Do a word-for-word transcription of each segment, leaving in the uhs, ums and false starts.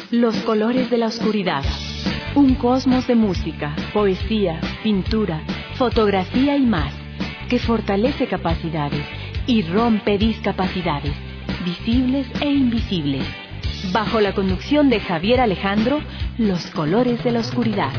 Los colores de la oscuridad. Un cosmos de música, poesía, pintura, fotografía y más, que fortalece capacidades y rompe discapacidades, visibles e invisibles. Bajo la conducción de Javier Alejandro, Los colores de la oscuridad.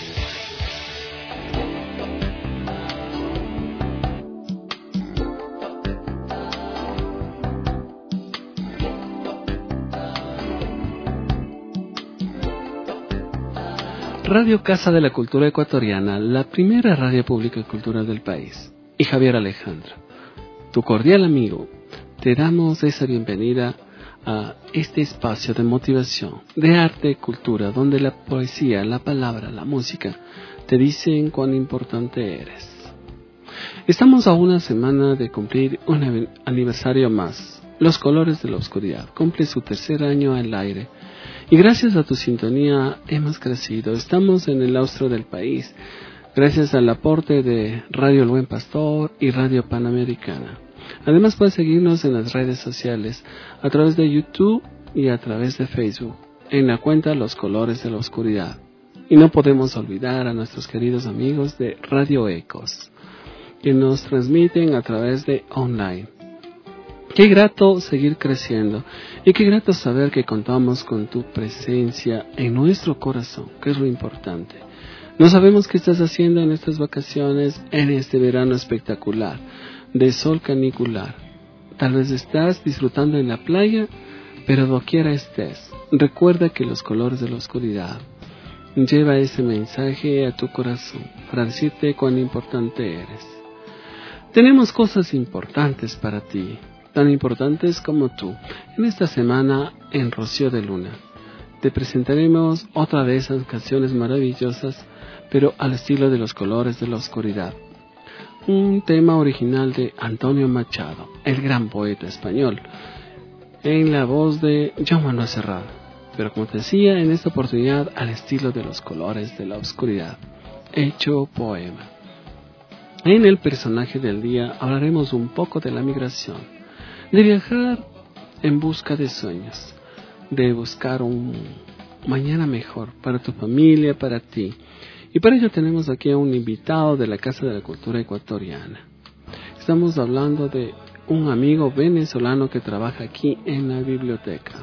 Radio Casa de la Cultura Ecuatoriana, la primera radio pública y cultural del país, y Javier Alejandro, tu cordial amigo, te damos esa bienvenida a este espacio de motivación, de arte y cultura, donde la poesía, la palabra, la música te dicen cuán importante eres. Estamos a una semana de cumplir un aniversario más. Los colores de la oscuridad cumple su tercer año al aire. Y gracias a tu sintonía hemos crecido. Estamos en el austro del país, gracias al aporte de Radio El Buen Pastor y Radio Panamericana. Además puedes seguirnos en las redes sociales, a través de YouTube y a través de Facebook, en la cuenta Los Colores de la Oscuridad. Y no podemos olvidar a nuestros queridos amigos de Radio Ecos, que nos transmiten a través de online. Qué grato seguir creciendo y qué grato saber que contamos con tu presencia en nuestro corazón, que es lo importante. No sabemos qué estás haciendo en estas vacaciones, en este verano espectacular, de sol canicular. Tal vez estás disfrutando en la playa, pero doquiera estés, recuerda que los colores de la oscuridad lleva ese mensaje a tu corazón para decirte cuán importante eres. Tenemos cosas importantes para ti, tan importantes como tú. En esta semana, en Rocío de Luna, te presentaremos otra de esas canciones maravillosas, pero al estilo de los colores de la oscuridad. Un tema original de Antonio Machado, el gran poeta español, en la voz de Joan Manuel Serrat. Pero como te decía, en esta oportunidad al estilo de los colores de la oscuridad, hecho poema. En el personaje del día hablaremos un poco de la migración, de viajar en busca de sueños, de buscar un mañana mejor para tu familia, para ti. Y para ello tenemos aquí a un invitado de la Casa de la Cultura Ecuatoriana. Estamos hablando de un amigo venezolano que trabaja aquí en la biblioteca.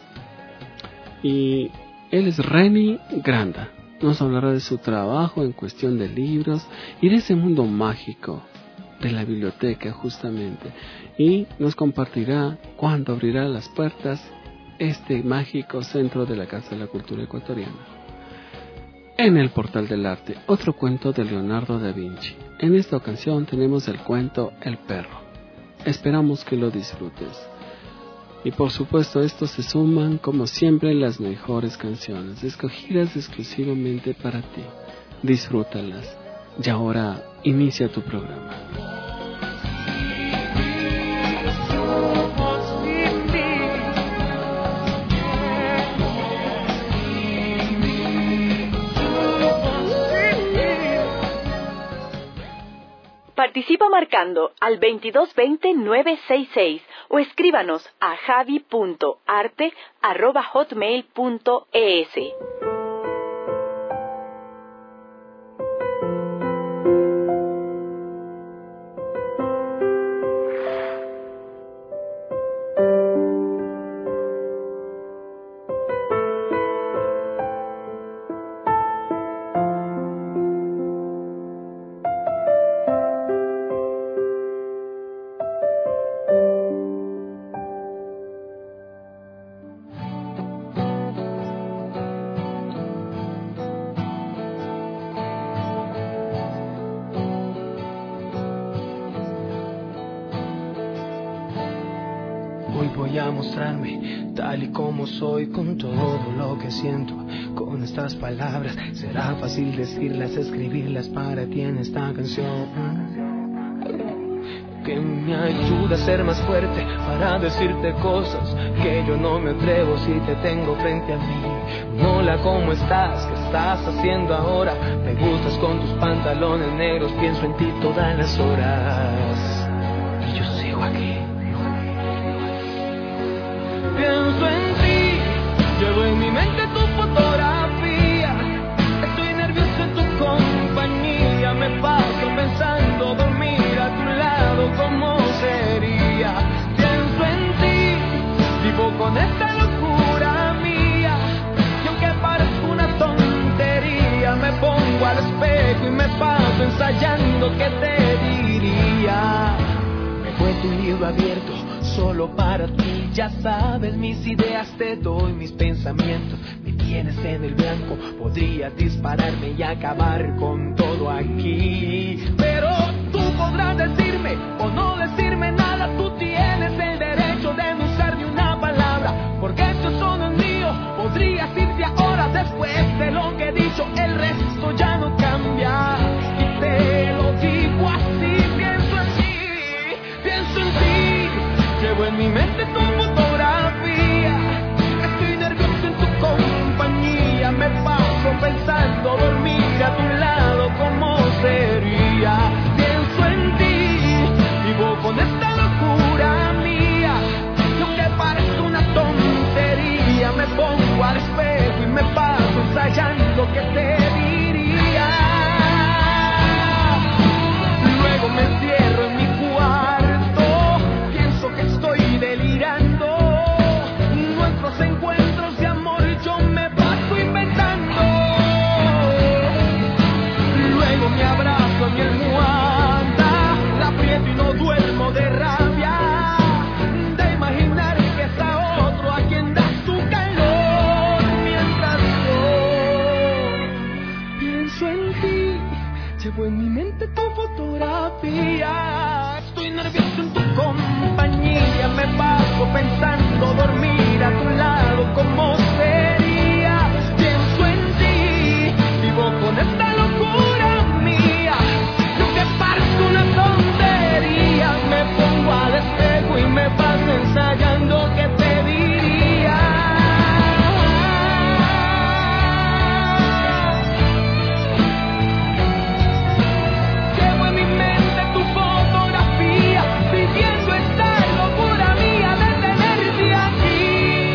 Y él es Reni Granda. Nos hablará de su trabajo en cuestión de libros y de ese mundo mágico de la biblioteca justamente, y nos compartirá cuándo abrirá las puertas este mágico centro de la Casa de la Cultura Ecuatoriana. En el Portal del Arte, otro cuento de Leonardo da Vinci. En esta ocasión tenemos el cuento El Perro. Esperamos que lo disfrutes. Y por supuesto estos se suman como siempre las mejores canciones, escogidas exclusivamente para ti. Disfrútalas. Y ahora inicia tu programa. Participa marcando al veintidós veinte nueve sesenta y seis o escríbanos a javi punto arte arroba hotmail punto es. Voy a mostrarme tal y como soy, con todo lo que siento, con estas palabras. Será fácil decirlas, escribirlas para ti en esta canción, que me ayuda a ser más fuerte, para decirte cosas que yo no me atrevo si te tengo frente a mí. Hola, ¿cómo estás? ¿Qué estás haciendo ahora? Me gustas con tus pantalones negros, pienso en ti todas las horas y yo sigo aquí. Pienso en ti, llevo en mi mente ensayando qué te diría. Me fue tu libro abierto solo para ti. Ya sabes, mis ideas te doy, mis pensamientos me tienes en el blanco. Podrías dispararme y acabar con todo aquí, pero tú podrás decirme o no decirme nada. Tú tienes el derecho de no usar ni una palabra, porque esto solo es mío. Podrías irte ahora después de lo que he dicho. El resto ya no cambia y te lo digo así. Pienso en ti, pienso en ti. Llevo en mi mente tu fotografía. Estoy nervioso en tu compañía. Me paso pensando dormir a tu lado, ¿cómo sería? Pienso en ti, vivo con esta locura mía. Y aunque parezca una tontería, me pongo al espejo y me paso ensayando qué te diría. Luego me encierro en mi cuarto, pienso que estoy delirando. Nuestros encuentros de amor yo me paso inventando. Luego me abrazo en mi almohada, la aprieto y no duermo de rabia, de imaginar que es a otro a quien das tu calor. Mientras yo pienso en ti, llevo en mi mente tu fotografía. Estoy nervioso en tu compañía, me paso pensando dormir a tu lado, ¿cómo sería? Pienso en ti, vivo con esta locura mía. Lo que parece una tontería, me pongo al espejo y me paso ensayando qué te diría. Llevo en mi mente tu fotografía, viviendo esta locura mía de tenerte aquí.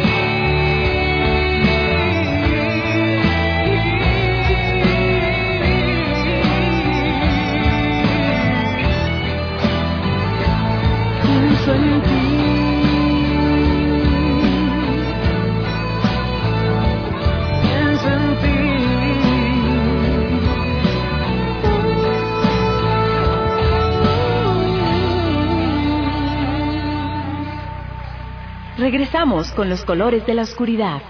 Pienso en ti. Pienso en ti. Regresamos con los colores de la oscuridad.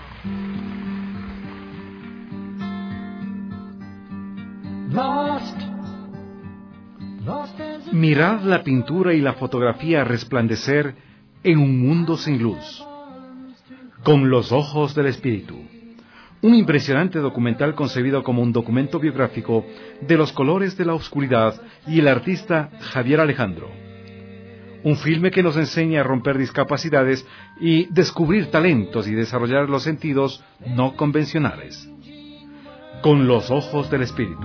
Mirad la pintura y la fotografía resplandecer en un mundo sin luz, con los ojos del espíritu. Un impresionante documental concebido como un documento biográfico de los colores de la oscuridad y el artista Javier Alejandro. Un filme que nos enseña a romper discapacidades y descubrir talentos y desarrollar los sentidos no convencionales. Con los ojos del espíritu.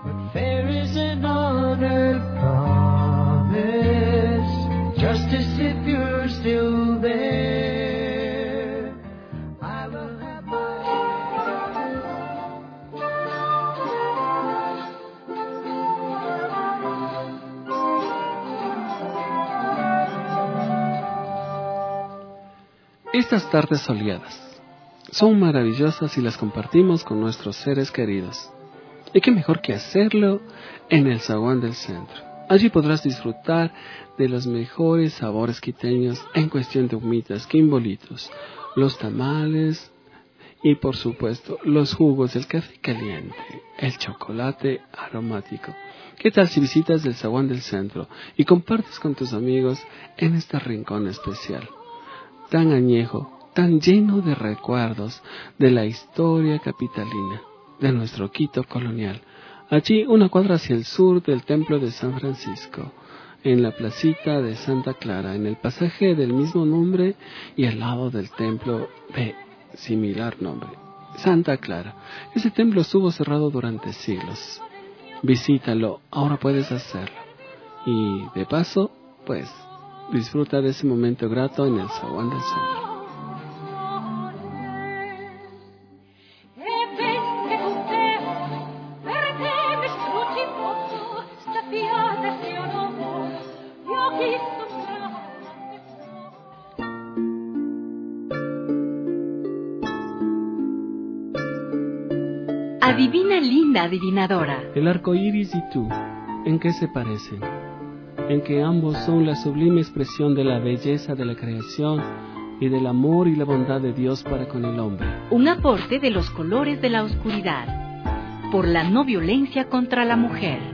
Estas tardes soleadas son maravillosas y las compartimos con nuestros seres queridos. Y qué mejor que hacerlo en el Zaguán del Centro. Allí podrás disfrutar de los mejores sabores quiteños en cuestión de humitas, quimbolitos, los tamales y por supuesto los jugos, el café caliente, el chocolate aromático. ¿Qué tal si visitas el Zaguán del Centro y compartes con tus amigos en este rincón especial? Tan añejo, tan lleno de recuerdos de la historia capitalina, de nuestro Quito colonial. Allí, una cuadra hacia el sur del Templo de San Francisco, en la placita de Santa Clara, en el pasaje del mismo nombre y al lado del templo de similar nombre, Santa Clara. Ese templo estuvo cerrado durante siglos. Visítalo, ahora puedes hacerlo. Y de paso, pues, disfruta de ese momento grato en el Zaguán del Centro. Adivina linda adivinadora. El arco iris y tú, ¿En qué se parecen? En que ambos son la sublime expresión de la belleza de la creación y del amor y la bondad de Dios para con el hombre. Un aporte de Los colores de la oscuridad, por la no violencia contra la mujer.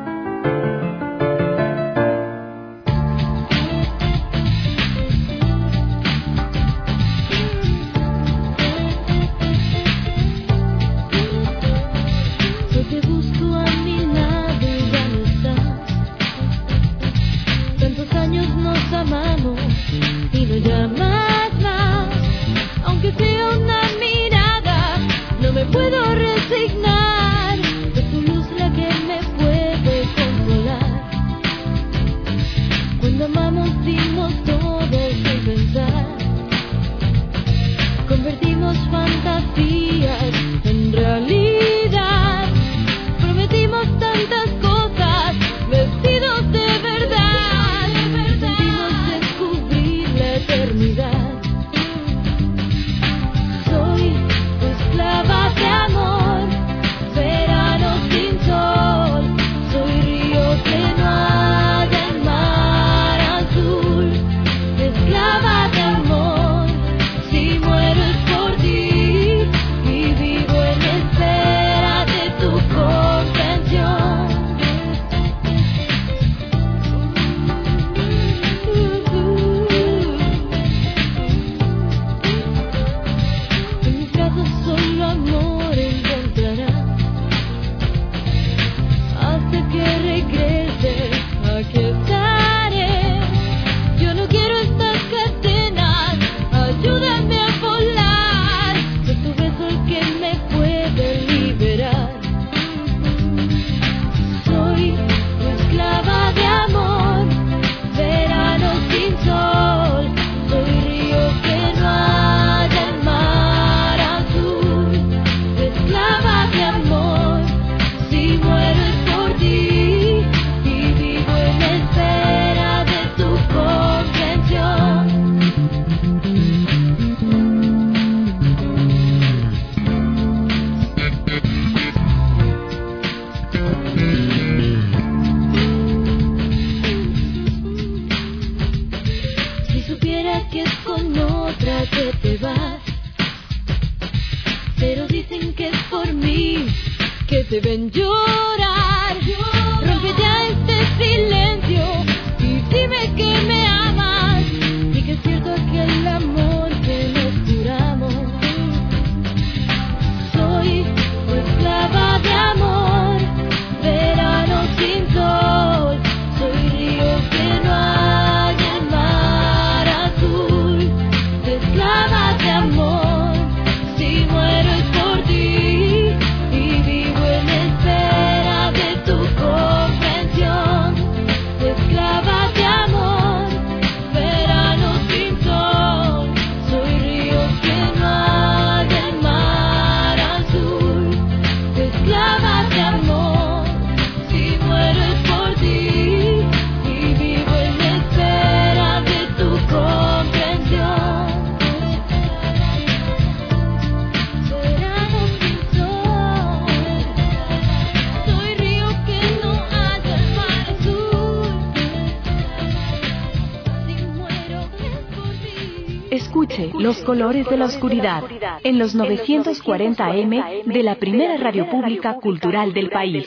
Escuche Los colores de la oscuridad en los novecientos cuarenta A M de la primera radio pública cultural del país.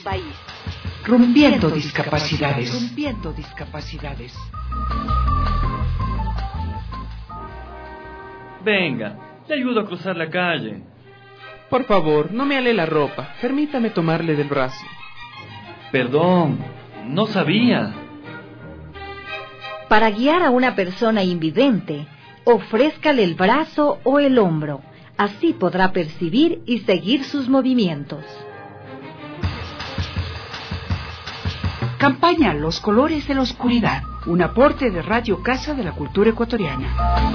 Rompiendo discapacidades. Rompiendo discapacidades. Venga, te ayudo a cruzar la calle. Por favor, no me ale la ropa. Permítame tomarle del brazo. Perdón, no sabía. Para guiar a una persona invidente, ofrézcale el brazo o el hombro. Así podrá percibir y seguir sus movimientos. Campaña Los colores de la oscuridad. Un aporte de Radio Casa de la Cultura Ecuatoriana.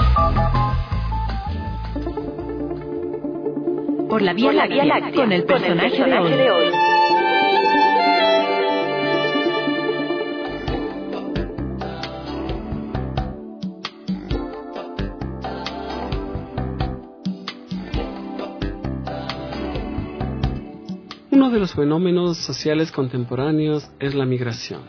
Por la Vía Láctea, con el personaje de hoy. Uno de los fenómenos sociales contemporáneos es la migración.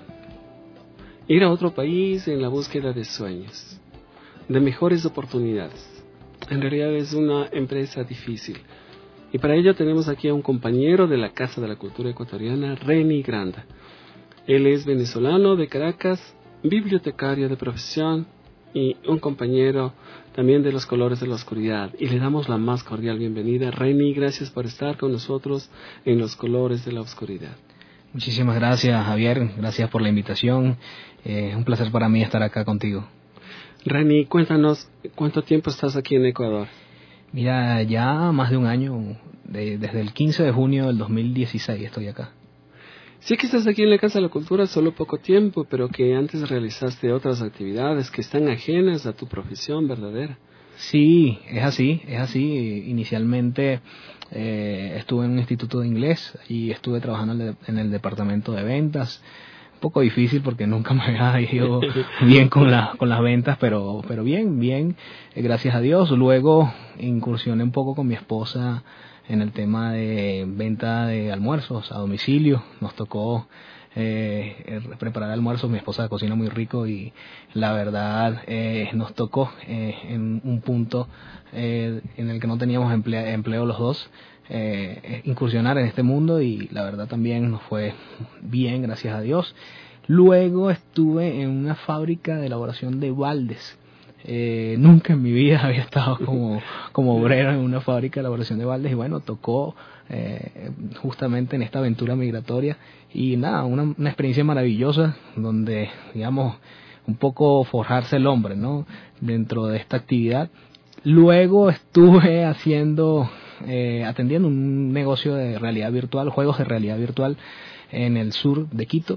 Ir a otro país en la búsqueda de sueños, de mejores oportunidades. En realidad es una empresa difícil. Y para ello tenemos aquí a un compañero de la Casa de la Cultura Ecuatoriana, Reni Granda. Él es venezolano de Caracas, bibliotecario de profesión y un compañero también de los Colores de la Oscuridad. Y le damos la más cordial bienvenida. Reni, gracias por estar con nosotros en los Colores de la Oscuridad. Muchísimas gracias, Javier. Gracias por la invitación. Es eh, un placer para mí estar acá contigo. Reni, cuéntanos, ¿cuánto tiempo estás aquí en Ecuador? Mira, ya más de un año, de, desde el quince de junio del dos mil dieciséis estoy acá. Sí que estás aquí en la Casa de la Cultura solo poco tiempo, pero que antes realizaste otras actividades que están ajenas a tu profesión verdadera. Sí, es así, es así. Inicialmente eh, estuve en un instituto de inglés y estuve trabajando en el, en el departamento de ventas. Un poco difícil porque nunca me había ido bien con, la, con las ventas, pero, pero bien, bien, eh, gracias a Dios. Luego incursioné un poco con mi esposa en el tema de venta de almuerzos a domicilio. Nos tocó eh, preparar almuerzos. Mi esposa cocina muy rico y la verdad eh, nos tocó eh, en un punto eh, en el que no teníamos empleo, empleo los dos, eh, incursionar en este mundo, y la verdad también nos fue bien, gracias a Dios. Luego estuve en una fábrica de elaboración de baldes. Eh, nunca en mi vida había estado como, como obrero en una fábrica de elaboración de baldes, y bueno, tocó eh, justamente en esta aventura migratoria, y nada, una, una experiencia maravillosa donde, digamos, un poco forjarse el hombre, ¿no?, dentro de esta actividad. Luego estuve haciendo, eh, atendiendo un negocio de realidad virtual, juegos de realidad virtual en el sur de Quito.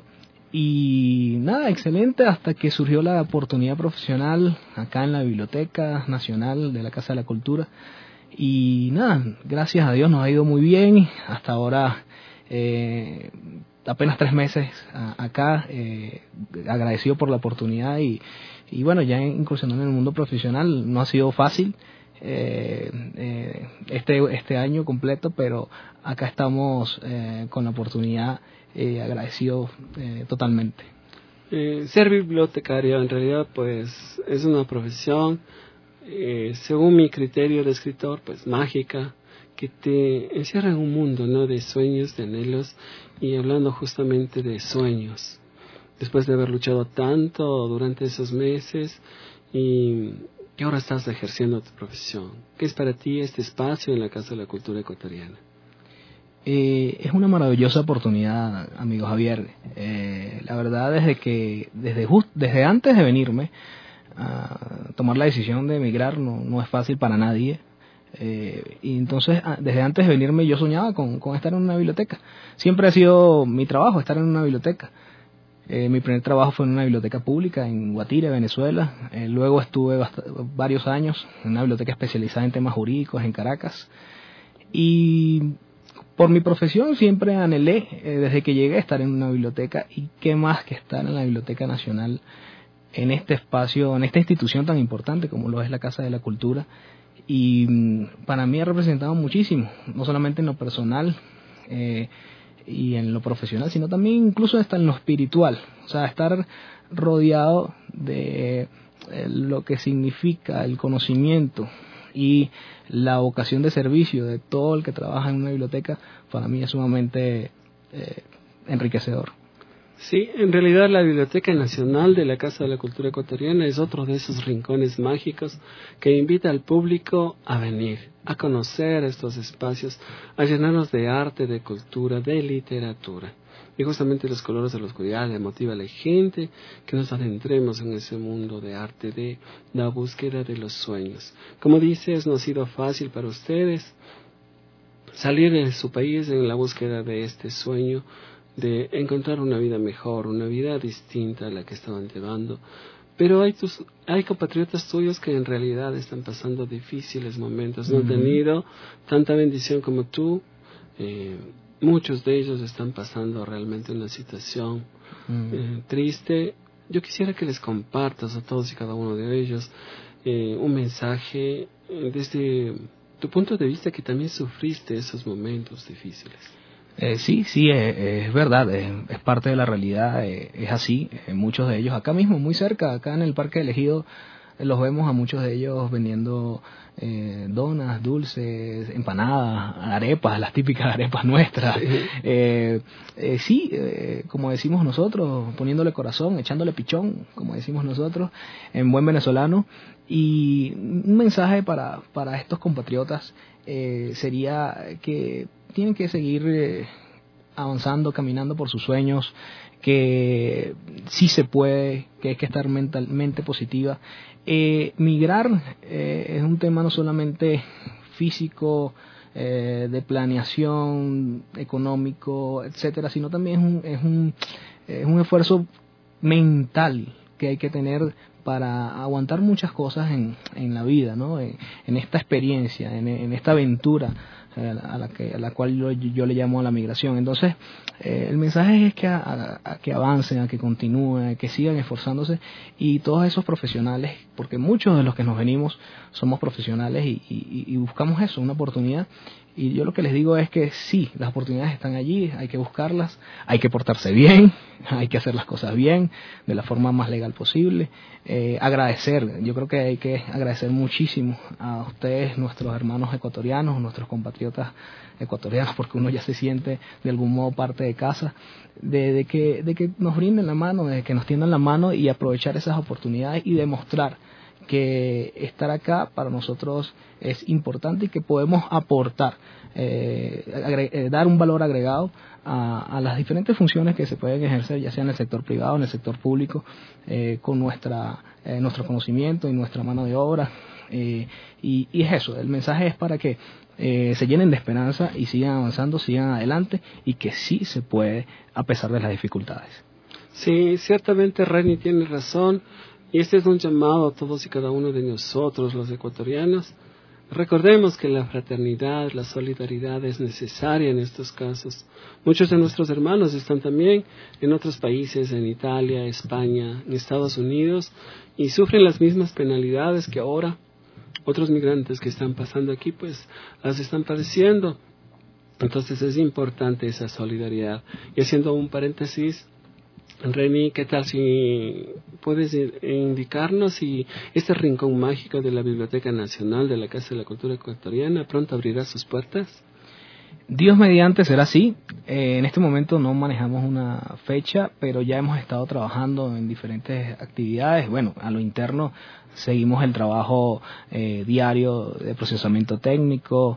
Y nada, excelente, hasta que surgió la oportunidad profesional acá en la Biblioteca Nacional de la Casa de la Cultura. Y nada, gracias a Dios nos ha ido muy bien. Hasta ahora, eh, apenas tres meses a, acá, eh, agradecido por la oportunidad. Y, y bueno, ya incursionando en el mundo profesional no ha sido fácil eh, eh, este, este año completo, pero acá estamos eh, con la oportunidad. Eh, agradecido eh, totalmente. Eh, ser bibliotecario en realidad pues es una profesión, eh, según mi criterio de escritor, pues mágica, que te encierra en un mundo, ¿no?, de sueños, de anhelos. Y hablando justamente de sueños, después de haber luchado tanto durante esos meses y que ahora estás ejerciendo tu profesión, ¿qué es para ti este espacio en la Casa de la Cultura Ecuatoriana? Eh, es una maravillosa oportunidad, amigo Javier. Eh, la verdad, desde que desde just, desde antes de venirme a tomar la decisión de emigrar, no, no es fácil para nadie. Eh, y entonces, desde antes de venirme, yo soñaba con, con estar en una biblioteca. Siempre ha sido mi trabajo estar en una biblioteca. Eh, mi primer trabajo fue en una biblioteca pública en Guatire, Venezuela. Eh, luego estuve bast- varios años en una biblioteca especializada en temas jurídicos en Caracas. Y por mi profesión siempre anhelé, eh, desde que llegué, a estar en una biblioteca, y qué más que estar en la Biblioteca Nacional, en este espacio, en esta institución tan importante como lo es la Casa de la Cultura. Y mm, para mí ha representado muchísimo, no solamente en lo personal eh, y en lo profesional, sino también incluso hasta en lo espiritual. O sea, estar rodeado de eh, lo que significa el conocimiento y la vocación de servicio de todo el que trabaja en una biblioteca, para mí es sumamente eh, enriquecedor. Sí, en realidad la Biblioteca Nacional de la Casa de la Cultura Ecuatoriana es otro de esos rincones mágicos que invita al público a venir, a conocer estos espacios, a llenarnos de arte, de cultura, de literatura. Y justamente los Colores de la Oscuridad le motiva a la gente que nos adentremos en ese mundo de arte, de la búsqueda de los sueños. Como dices, no ha sido fácil para ustedes salir de su país en la búsqueda de este sueño, de encontrar una vida mejor, una vida distinta a la que estaban llevando. Pero hay, tus, hay compatriotas tuyos que en realidad están pasando difíciles momentos, no han tenido tanta bendición como tú. Eh, muchos de ellos están pasando realmente una situación uh-huh. eh, triste. Yo quisiera que les compartas a todos y cada uno de ellos eh, un mensaje eh, desde tu punto de vista, que también sufriste esos momentos difíciles. Eh, sí, sí, es, es verdad, es, es parte de la realidad, eh, es así. Eh, muchos de ellos acá mismo, muy cerca, acá en el Parque del Ejido, eh, los vemos a muchos de ellos vendiendo eh, donas, dulces, empanadas, arepas, las típicas arepas nuestras. Sí, eh, eh, sí eh, como decimos nosotros, poniéndole corazón, echándole pichón, como decimos nosotros, en buen venezolano. Y un mensaje para, para estos compatriotas eh, sería que tienen que seguir eh, avanzando, caminando por sus sueños, que sí se puede, que hay que estar mentalmente positiva. Eh, migrar eh, es un tema no solamente físico, eh, de planeación, económico, etcétera, sino también es un, es un, es un esfuerzo mental que hay que tener para aguantar muchas cosas en, en la vida, ¿no? En, en esta experiencia, en, en esta aventura a la, que, a la cual yo, yo le llamo a la migración. Entonces, eh, el mensaje es que, a, a, a que avancen, a que continúen, a que sigan esforzándose, y todos esos profesionales, porque muchos de los que nos venimos somos profesionales y, y, y buscamos eso, una oportunidad. Y yo lo que les digo es que sí, las oportunidades están allí, hay que buscarlas, hay que portarse bien, hay que hacer las cosas bien, de la forma más legal posible. Eh, agradecer, yo creo que hay que agradecer muchísimo a ustedes, nuestros hermanos ecuatorianos, nuestros compatriotas ecuatorianos, porque uno ya se siente de algún modo parte de casa, de, de, que, de que nos brinden la mano, de que nos tiendan la mano y aprovechar esas oportunidades y demostrar que estar acá para nosotros es importante y que podemos aportar, eh, agre- eh, dar un valor agregado a, a las diferentes funciones que se pueden ejercer, ya sea en el sector privado, en el sector público, eh, con nuestra eh, nuestro conocimiento y nuestra mano de obra. Eh, y, y es eso, el mensaje es para que eh, se llenen de esperanza y sigan avanzando, sigan adelante, y que sí se puede a pesar de las dificultades. Sí, ciertamente Reni tiene razón. Y este es un llamado a todos y cada uno de nosotros, los ecuatorianos. Recordemos que la fraternidad, la solidaridad es necesaria en estos casos. Muchos de nuestros hermanos están también en otros países, en Italia, España, en Estados Unidos, y sufren las mismas penalidades que ahora otros migrantes que están pasando aquí, pues las están padeciendo. Entonces es importante esa solidaridad. Y haciendo un paréntesis, Reni, ¿qué tal si puedes indicarnos si este rincón mágico de la Biblioteca Nacional de la Casa de la Cultura Ecuatoriana pronto abrirá sus puertas? Dios mediante será así. Eh, en este momento no manejamos una fecha, pero ya hemos estado trabajando en diferentes actividades. Bueno, a lo interno seguimos el trabajo eh, diario de procesamiento técnico,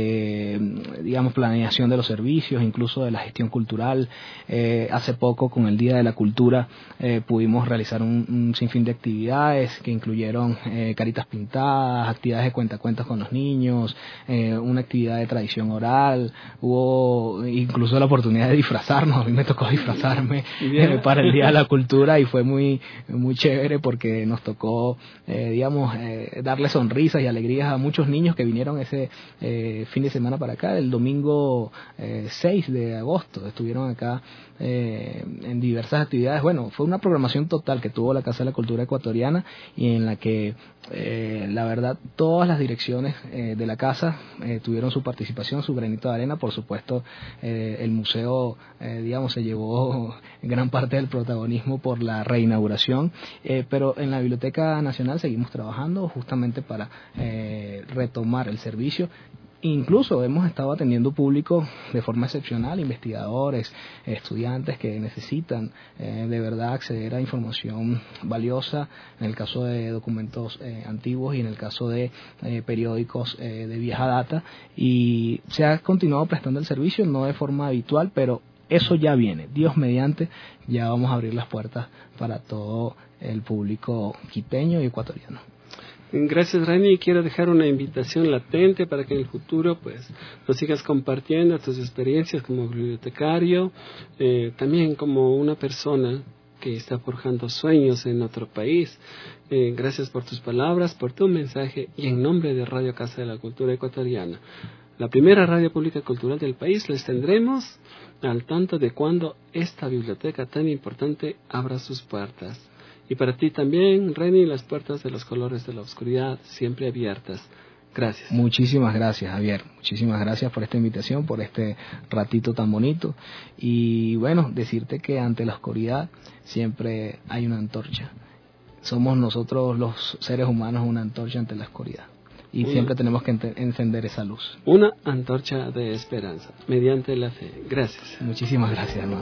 de, digamos, planeación de los servicios, incluso de la gestión cultural. Eh, hace poco, con el Día de la Cultura, eh, pudimos realizar un, un sinfín de actividades que incluyeron eh, caritas pintadas, actividades de cuentacuentos con los niños, eh, una actividad de tradición oral. Hubo incluso la oportunidad de disfrazarnos. A mí me tocó disfrazarme eh, para el Día de la Cultura, y fue muy, muy chévere porque nos tocó Eh, digamos, eh, darle sonrisas y alegrías a muchos niños que vinieron ese eh, fin de semana para acá. El domingo eh, seis de agosto estuvieron acá eh, en diversas actividades. Bueno, fue una programación total que tuvo la Casa de la Cultura Ecuatoriana, y en la que eh, la verdad todas las direcciones eh, de la casa eh, tuvieron su participación, su granito de arena. Por supuesto, eh, el museo eh, digamos se llevó gran parte del protagonismo por la reinauguración, eh, pero en la Biblioteca Nacional seguimos trabajando justamente para eh, retomar el servicio. Incluso hemos estado atendiendo público de forma excepcional, investigadores, estudiantes que necesitan eh, de verdad acceder a información valiosa, en el caso de documentos eh, antiguos y en el caso de eh, periódicos eh, de vieja data, y se ha continuado prestando el servicio, no de forma habitual, pero eso ya viene. Dios mediante, ya vamos a abrir las puertas para todo el público quiteño y ecuatoriano. Gracias, Reni. Quiero dejar una invitación latente para que en el futuro pues nos sigas compartiendo tus experiencias como bibliotecario, eh, también como una persona que está forjando sueños en otro país. Eh, gracias por tus palabras, por tu mensaje, y en nombre de Radio Casa de la Cultura Ecuatoriana, la primera radio pública cultural del país, les tendremos al tanto de cuando esta biblioteca tan importante abra sus puertas. Y para ti también, Reni, las puertas de los colores de la oscuridad siempre abiertas. Gracias. Muchísimas gracias, Javier. Muchísimas gracias por esta invitación, por este ratito tan bonito. Y bueno, decirte que ante la oscuridad siempre hay una antorcha. Somos nosotros los seres humanos una antorcha ante la oscuridad. Y una, siempre tenemos que ent- encender esa luz. Una antorcha de esperanza, mediante la fe. Gracias. Muchísimas gracias, hermano.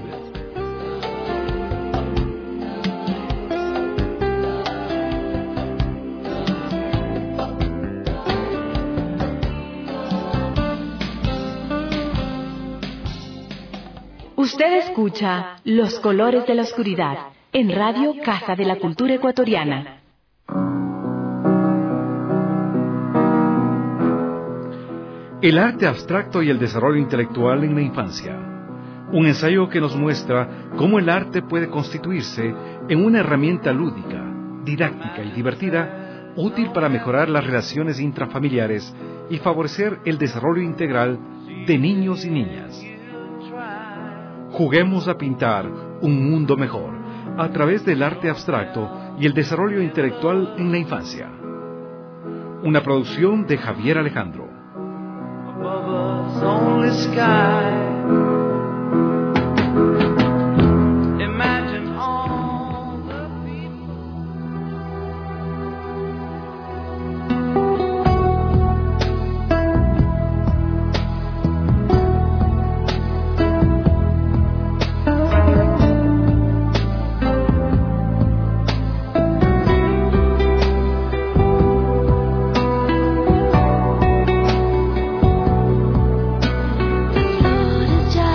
Usted escucha Los Colores de la Oscuridad en Radio Casa de la Cultura Ecuatoriana. El arte abstracto y el desarrollo intelectual en la infancia. Un ensayo que nos muestra cómo el arte puede constituirse en una herramienta lúdica, didáctica y divertida, útil para mejorar las relaciones intrafamiliares y favorecer el desarrollo integral de niños y niñas. Juguemos a pintar un mundo mejor a través del arte abstracto y el desarrollo intelectual en la infancia. Una producción de Javier Alejandro. Just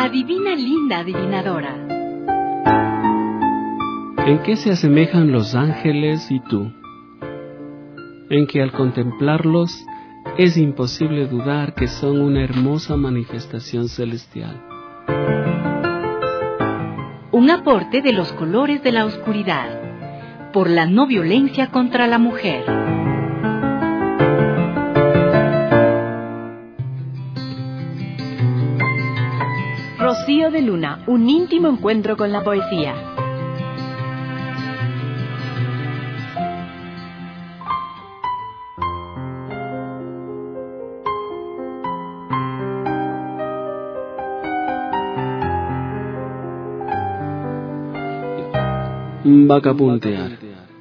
Adivina, linda adivinadora. ¿En qué se asemejan los ángeles y tú? En que al contemplarlos es imposible dudar que son una hermosa manifestación celestial. Un aporte de los colores de la oscuridad, por la no violencia contra la mujer. Rocío de Luna, un íntimo encuentro con la poesía. Vagabundear.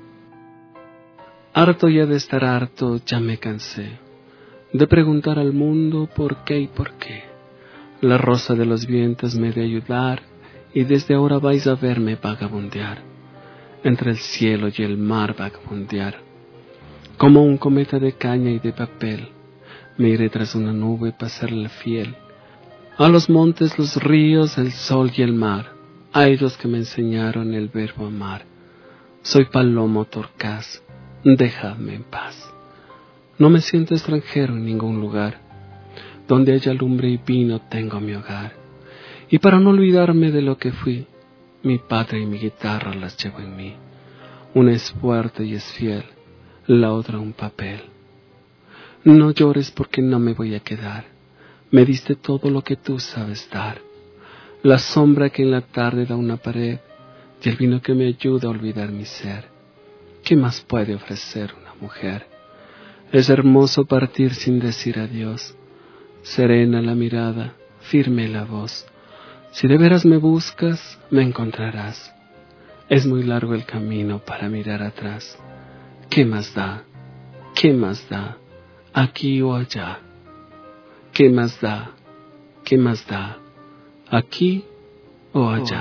Harto ya de estar harto, ya me cansé de preguntar al mundo por qué y por qué. La rosa de los vientos me de ayudar, y desde ahora vais a verme vagabundear, entre el cielo y el mar vagabundear. Como un cometa de caña y de papel, me iré tras una nube para serle fiel. A los montes, los ríos, el sol y el mar, a ellos que me enseñaron el verbo amar. Soy palomo torcaz, dejadme en paz. No me siento extranjero en ningún lugar. Donde haya lumbre y vino tengo mi hogar. Y para no olvidarme de lo que fui, mi patria y mi guitarra las llevo en mí. Una es fuerte y es fiel, la otra un papel. No llores porque no me voy a quedar. Me diste todo lo que tú sabes dar. La sombra que en la tarde da una pared y el vino que me ayuda a olvidar mi ser. ¿Qué más puede ofrecer una mujer? Es hermoso partir sin decir adiós. Serena la mirada, firme la voz. Si de veras me buscas, me encontrarás. Es muy largo el camino para mirar atrás. ¿Qué más da? ¿Qué más da? Aquí o allá. ¿Qué más da? ¿Qué más da? Aquí o allá.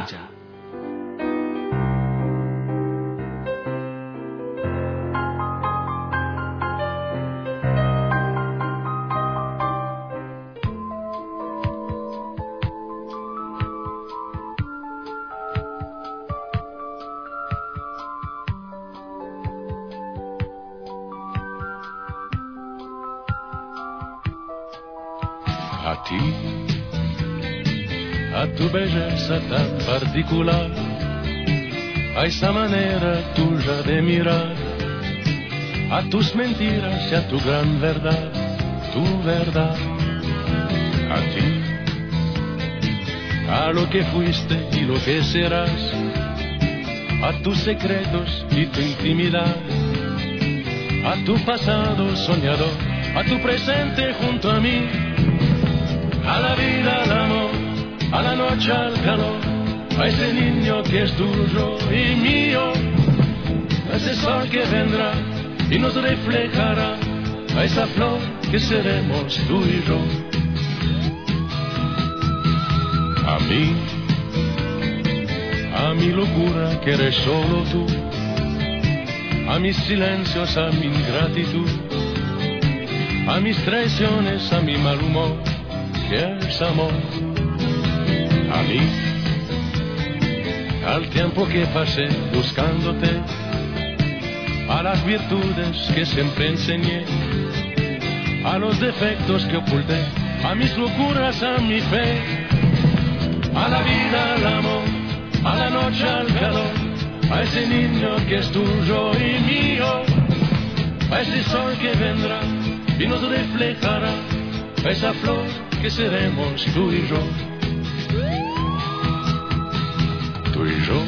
A ti, a tu belleza tan particular, a esa manera tuya de mirar, a tus mentiras y a tu gran verdad, tu verdad. A ti, a lo que fuiste y lo que serás, a tus secretos y tu intimidad, a tu pasado soñador, a tu presente junto a mí. A la vida, al amor, a la noche, al calor, a ese niño que es tuyo y mío, a ese sol que vendrá y nos reflejará, a esa flor que seremos tú y yo. A mí, a mi locura que eres solo tú, a mis silencios, a mi ingratitud, a mis traiciones, a mi mal humor, que es amor. A mí, al tiempo que pasé buscándote, a las virtudes que siempre enseñé, a los defectos que oculté, a mis locuras, a mi fe, a la vida, al amor, a la noche, al calor, a ese niño que es tuyo y mío, a ese sol que vendrá y nos reflejará, a esa flor que seremos tú y yo. Tú y yo,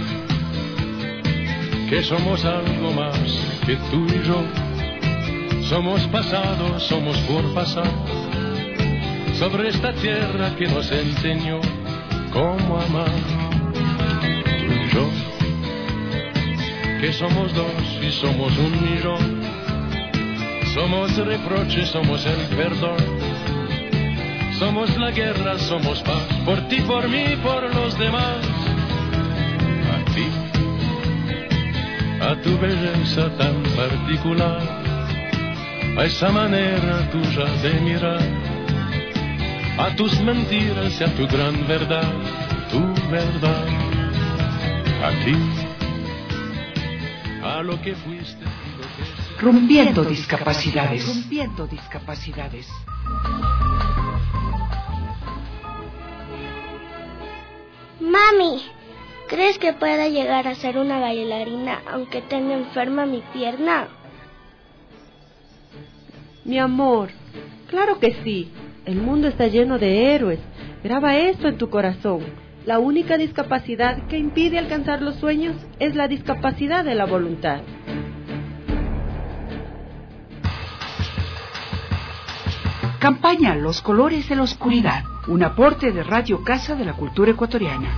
que somos algo más que tú y yo. Somos pasado, somos por pasar, sobre esta tierra que nos enseñó cómo amar. Tú y yo, que somos dos y somos un millón. Somos reproches, somos el perdón. Somos la guerra, somos paz, por ti, por mí, por los demás. A ti, a tu belleza tan particular, a esa manera tuya de mirar, a tus mentiras y a tu gran verdad, tu verdad, a ti, a lo que fuiste. Rompiendo discapacidades. Rompiendo discapacidades. Mami, ¿crees que pueda llegar a ser una bailarina aunque tenga enferma mi pierna? Mi amor, claro que sí. El mundo está lleno de héroes. Graba esto en tu corazón. La única discapacidad que impide alcanzar los sueños es la discapacidad de la voluntad. Campaña Los Colores de la Oscuridad, un aporte de Radio Casa de la Cultura Ecuatoriana.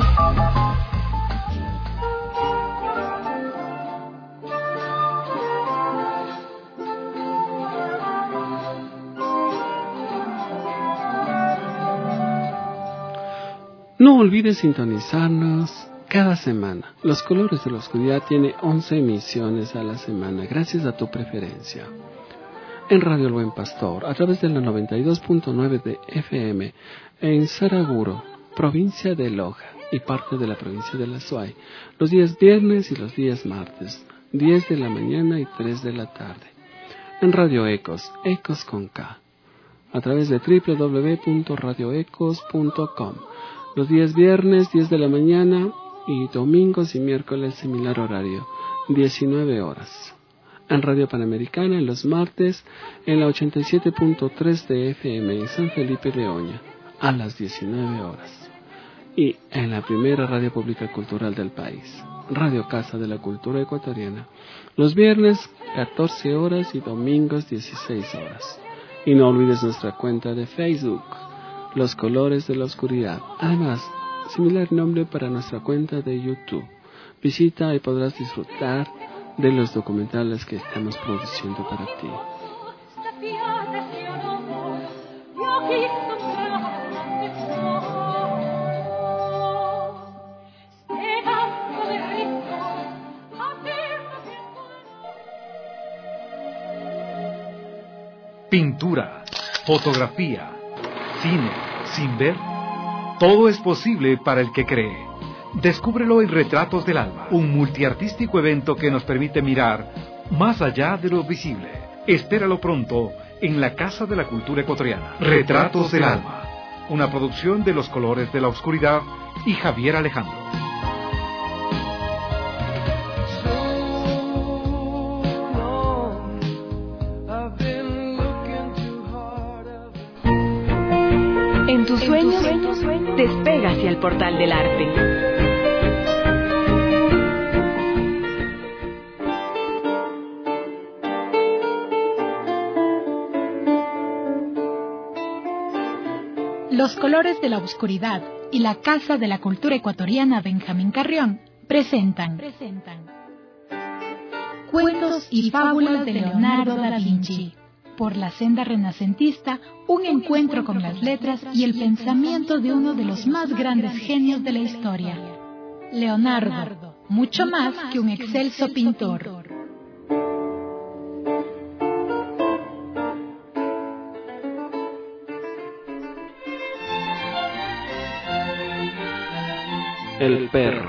No olvides sintonizarnos cada semana. Los Colores de la Oscuridad tiene once emisiones a la semana, gracias a tu preferencia. En Radio El Buen Pastor, a través de la noventa y dos punto nueve de F M, en Saraguro, provincia de Loja y parte de la provincia de La Suay, los días viernes y los días martes, diez de la mañana y tres de la tarde. En Radio Ecos, Ecos con K, a través de doble u doble u doble u punto radio ecos punto com, los días viernes, diez de la mañana, y domingos y miércoles similar horario, diecinueve horas. En Radio Panamericana, en los martes, en la ochenta y siete punto tres de F M en San Felipe de Oña, a las diecinueve horas. Y en la primera radio pública cultural del país, Radio Casa de la Cultura Ecuatoriana, los viernes, catorce horas y domingos, dieciséis horas. Y no olvides nuestra cuenta de Facebook, Los Colores de la Oscuridad. Además, similar nombre para nuestra cuenta de YouTube. Visita y podrás disfrutar de los documentales que estamos produciendo para ti. Pintura, fotografía, cine, sin ver, todo es posible para el que cree. Descúbrelo en Retratos del Alma, un multiartístico evento que nos permite mirar más allá de lo visible. Espéralo pronto en la Casa de la Cultura Ecuatoriana. Retratos del Alma, una producción de Los Colores de la Oscuridad y Javier Alejandro. En tus sueños, despega hacia el portal del arte. Los Colores de la Oscuridad y la Casa de la Cultura Ecuatoriana Benjamín Carrión presentan, presentan Cuentos y Fábulas de Leonardo da Vinci. Por la senda renacentista, un encuentro con las letras y el pensamiento de uno de los más grandes genios de la historia. Leonardo, mucho más que un excelso pintor. El perro.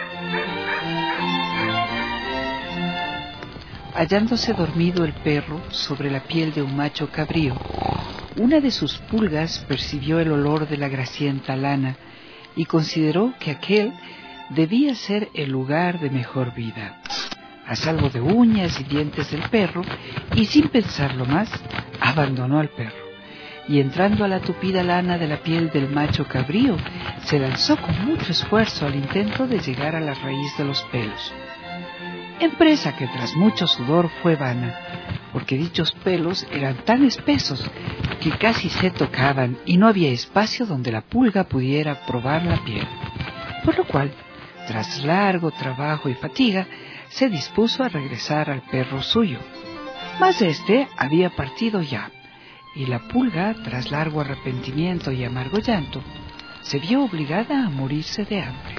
Hallándose dormido el perro sobre la piel de un macho cabrío, una de sus pulgas percibió el olor de la grasienta lana y consideró que aquel debía ser el lugar de mejor vida. A salvo de uñas y dientes del perro, y sin pensarlo más, abandonó al perro, y entrando a la tupida lana de la piel del macho cabrío, se lanzó con mucho esfuerzo al intento de llegar a la raíz de los pelos. Empresa que tras mucho sudor fue vana, porque dichos pelos eran tan espesos que casi se tocaban y no había espacio donde la pulga pudiera probar la piel. Por lo cual, tras largo trabajo y fatiga, se dispuso a regresar al perro suyo. Mas éste había partido ya, y la pulga, tras largo arrepentimiento y amargo llanto, se vio obligada a morirse de hambre.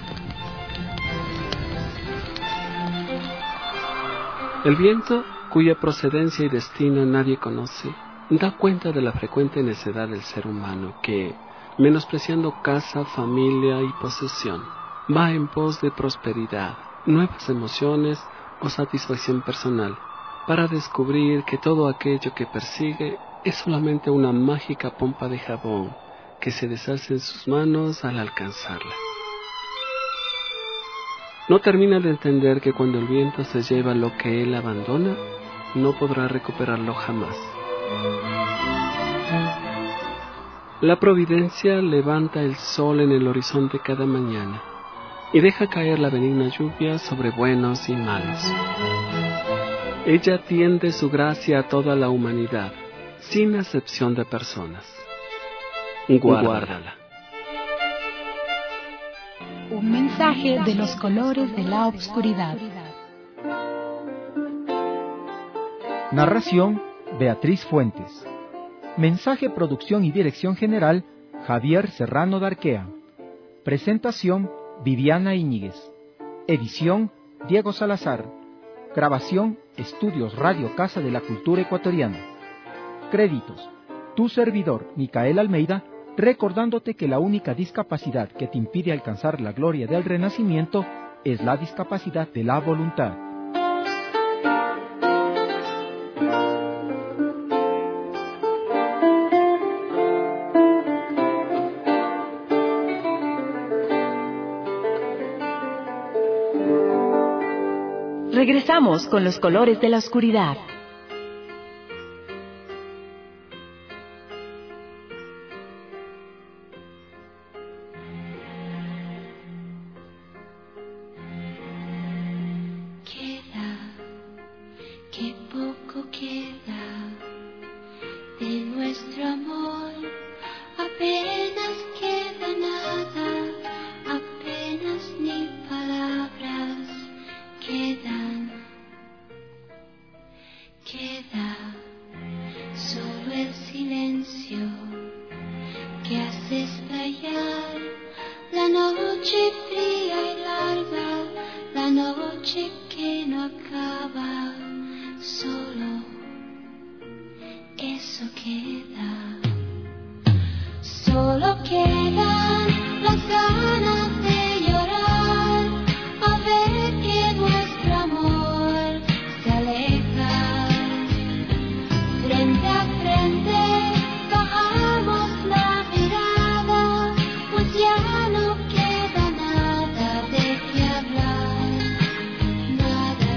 El viento, cuya procedencia y destino nadie conoce, da cuenta de la frecuente necedad del ser humano que, menospreciando casa, familia y posesión, va en pos de prosperidad, nuevas emociones o satisfacción personal, para descubrir que todo aquello que persigue es solamente una mágica pompa de jabón que se deshace en sus manos al alcanzarla. No termina de entender que cuando el viento se lleva lo que él abandona, no podrá recuperarlo jamás. La providencia levanta el sol en el horizonte cada mañana y deja caer la benigna lluvia sobre buenos y malos. Ella tiende su gracia a toda la humanidad, sin excepción de personas. Guárdala. Un mensaje de los colores de la obscuridad. Narración: Beatriz Fuentes. Mensaje, producción y dirección general: Javier Serrano Darquea. Presentación: Viviana Íñiguez. Edición: Diego Salazar. Grabación: Estudios Radio Casa de la Cultura Ecuatoriana. Créditos: tu servidor, Micael Almeida, recordándote que la única discapacidad que te impide alcanzar la gloria del Renacimiento es la discapacidad de la voluntad. Regresamos con los colores de la oscuridad. Qué poco queda de nuestro amor, apenas queda nada, apenas ni palabras quedan, queda solo el silencio que hace estallar la noche fría y larga, la noche que no acaba. Solo eso queda, solo quedan las ganas de llorar al ver que nuestro amor se aleja. Frente a frente bajamos la mirada, pues ya no queda nada de qué hablar, nada.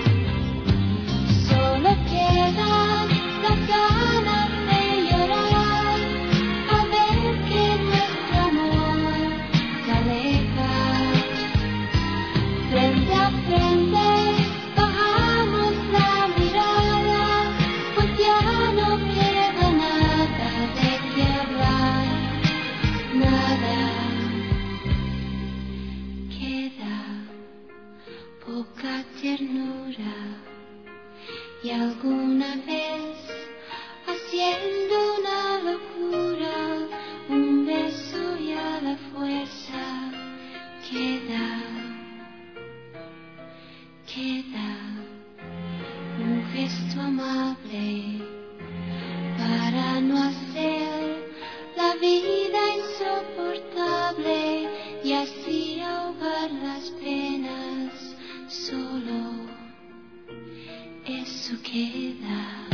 Solo quedan las ganas de llorar al ver que nuestro amor se aleja. Frente a frente bajamos la mirada, pues ya no queda nada de qué hablar, nada. Queda poca ternura y alguna vez, haciendo una locura, un beso y a la fuerza queda, queda un gesto amable para no hacer la vida insoportable y así ahogar las penas. Solo eso queda,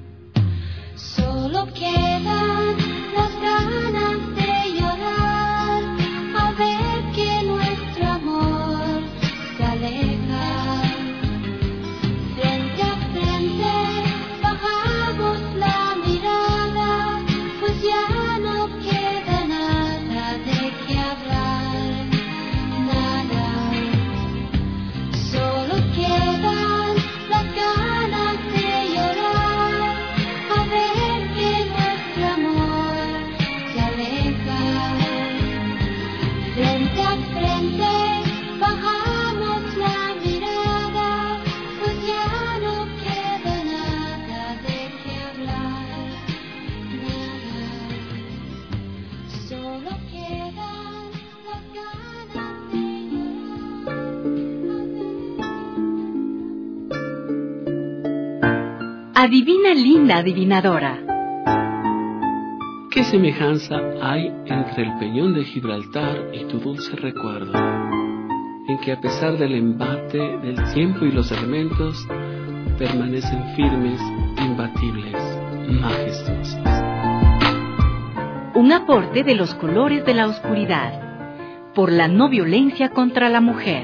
solo quedan las ganas de llorar al ver que nuestro amor se aleja. Frente a frente bajamos la mirada, pues ya no queda nada de qué hablar, nada. Solo quedan las ganas de llorar al ver que nuestro amor se aleja. Frente a frente bajamos la mirada, pues ya no queda nada de qué hablar, nada. Solo quedan las ganas de Adivina linda adivinadora. ¿Qué semejanza hay entre el peñón de Gibraltar y tu dulce recuerdo? En que a pesar del embate del tiempo y los elementos, permanecen firmes, imbatibles, majestuosos. Un aporte de los colores de la oscuridad, por la no violencia contra la mujer.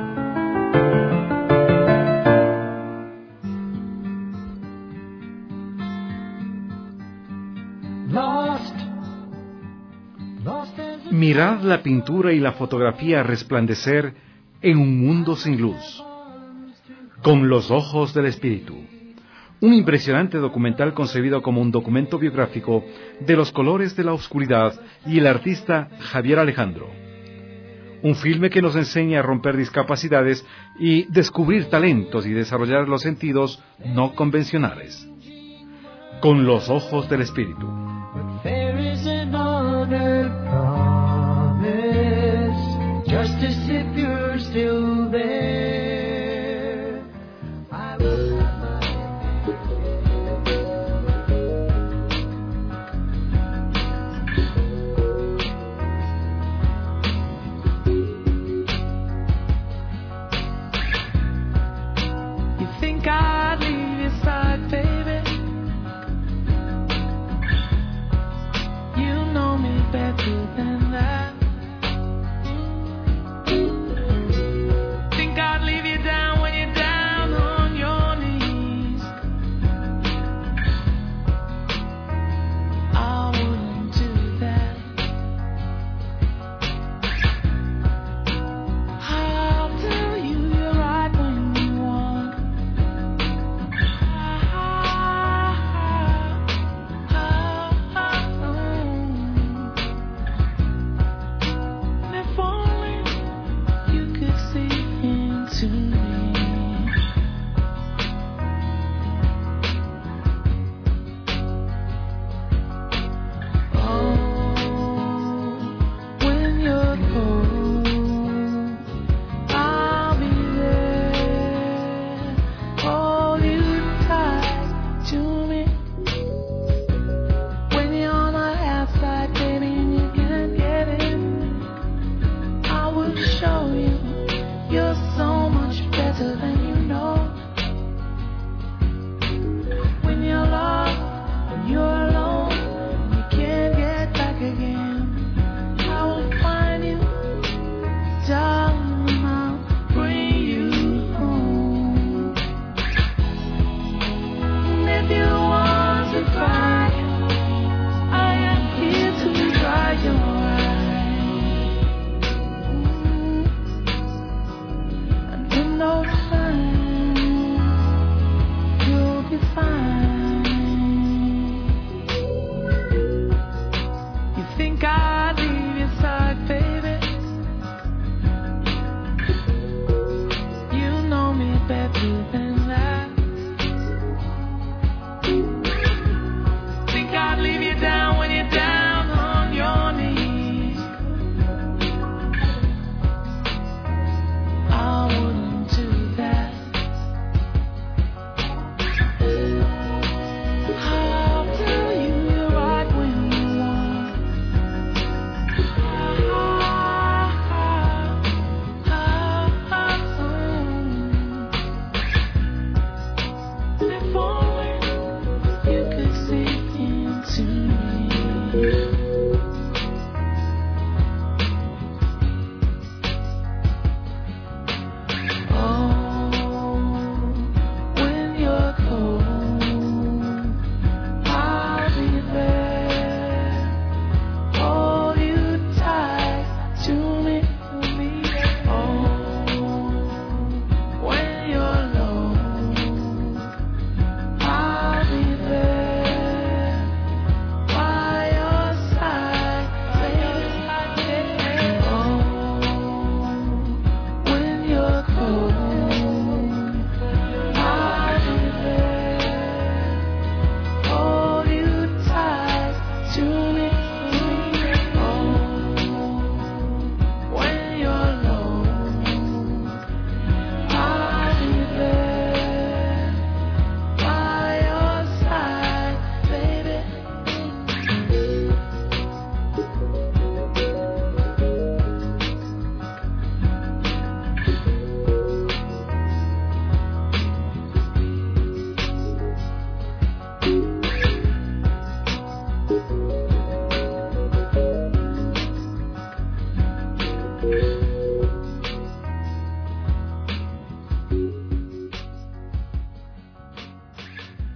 Mirad la pintura y la fotografía resplandecer en un mundo sin luz. Con los ojos del espíritu. Un impresionante documental concebido como un documento biográfico de los colores de la oscuridad y el artista Javier Alejandro. Un filme que nos enseña a romper discapacidades y descubrir talentos y desarrollar los sentidos no convencionales. Con los ojos del espíritu. Just as if you're still there. I will have You think I'd leave your side, baby? You know me better than that.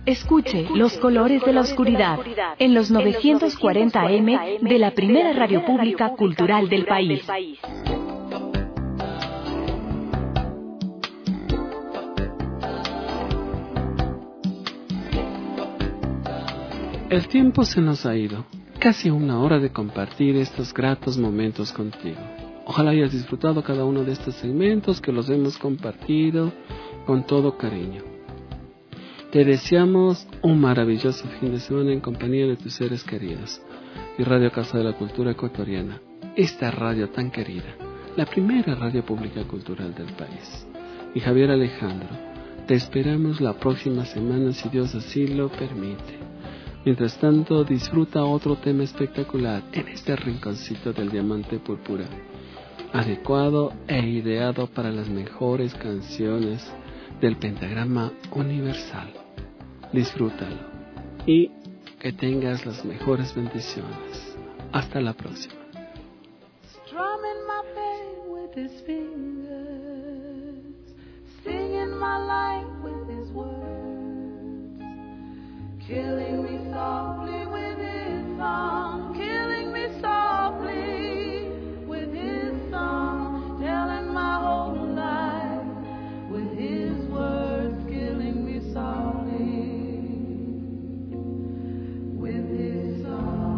Escuche Los colores de la oscuridad en los novecientos cuarenta A M de la primera radio pública cultural del país. El tiempo se nos ha ido. Casi una hora de compartir estos gratos momentos contigo. Ojalá hayas disfrutado cada uno de estos segmentos que los hemos compartido con todo cariño. Te deseamos un maravilloso fin de semana en compañía de tus seres queridos. Y Radio Casa de la Cultura Ecuatoriana, esta radio tan querida, la primera radio pública cultural del país. Y Javier Alejandro, te esperamos la próxima semana si Dios así lo permite. Mientras tanto, disfruta otro tema espectacular en este rinconcito del diamante púrpura, adecuado e ideado para las mejores canciones del pentagrama universal. Disfrútalo y que tengas las mejores bendiciones. Hasta la próxima. Strumming my pain with his fingers, singing my life with his words, killing me softly with his song, killing me softly with his song, telling my whole life with his words, killing me softly with his song.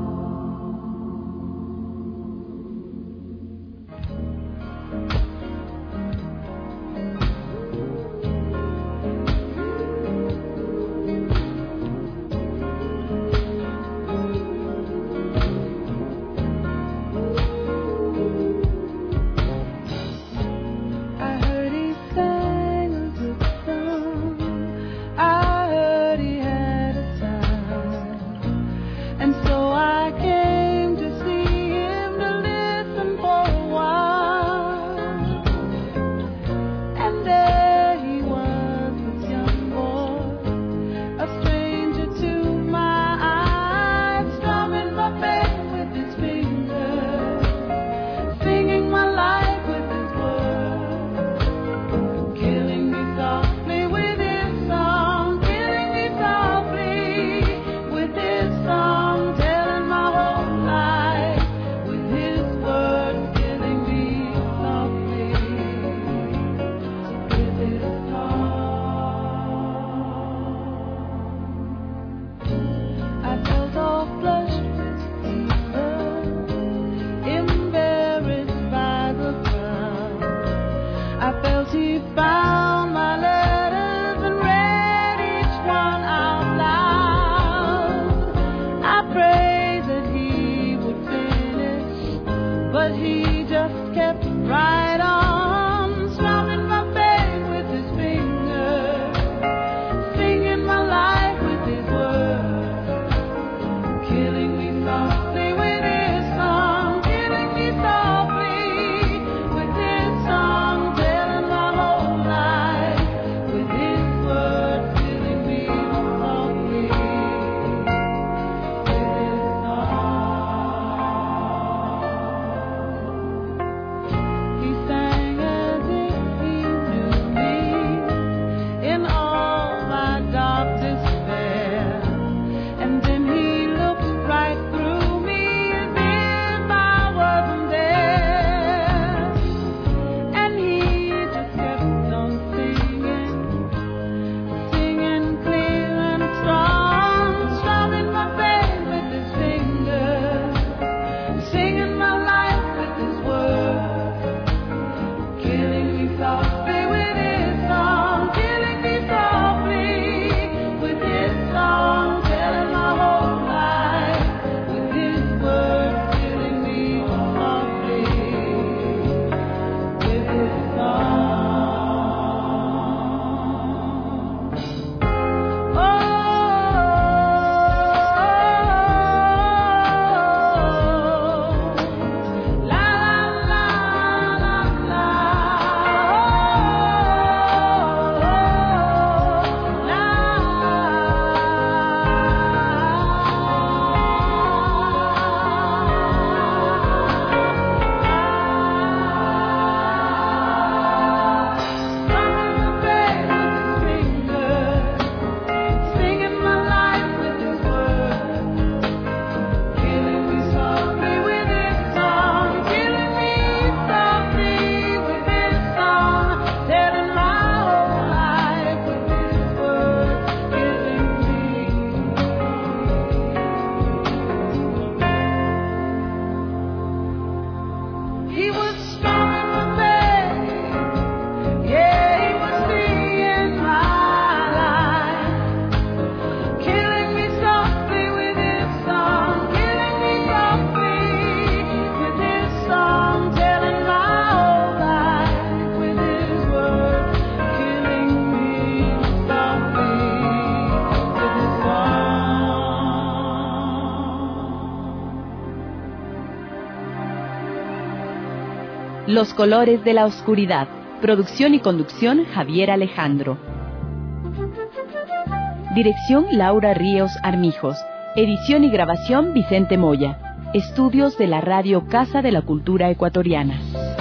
Los colores de la oscuridad. Producción y conducción Javier Alejandro. Dirección Laura Ríos Armijos. Edición y grabación Vicente Moya. Estudios de la Radio Casa de la Cultura Ecuatoriana.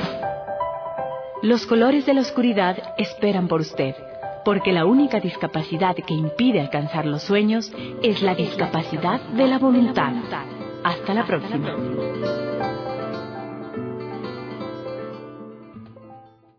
Los colores de la oscuridad esperan por usted, porque la única discapacidad que impide alcanzar los sueños es la discapacidad de la voluntad. Hasta la próxima.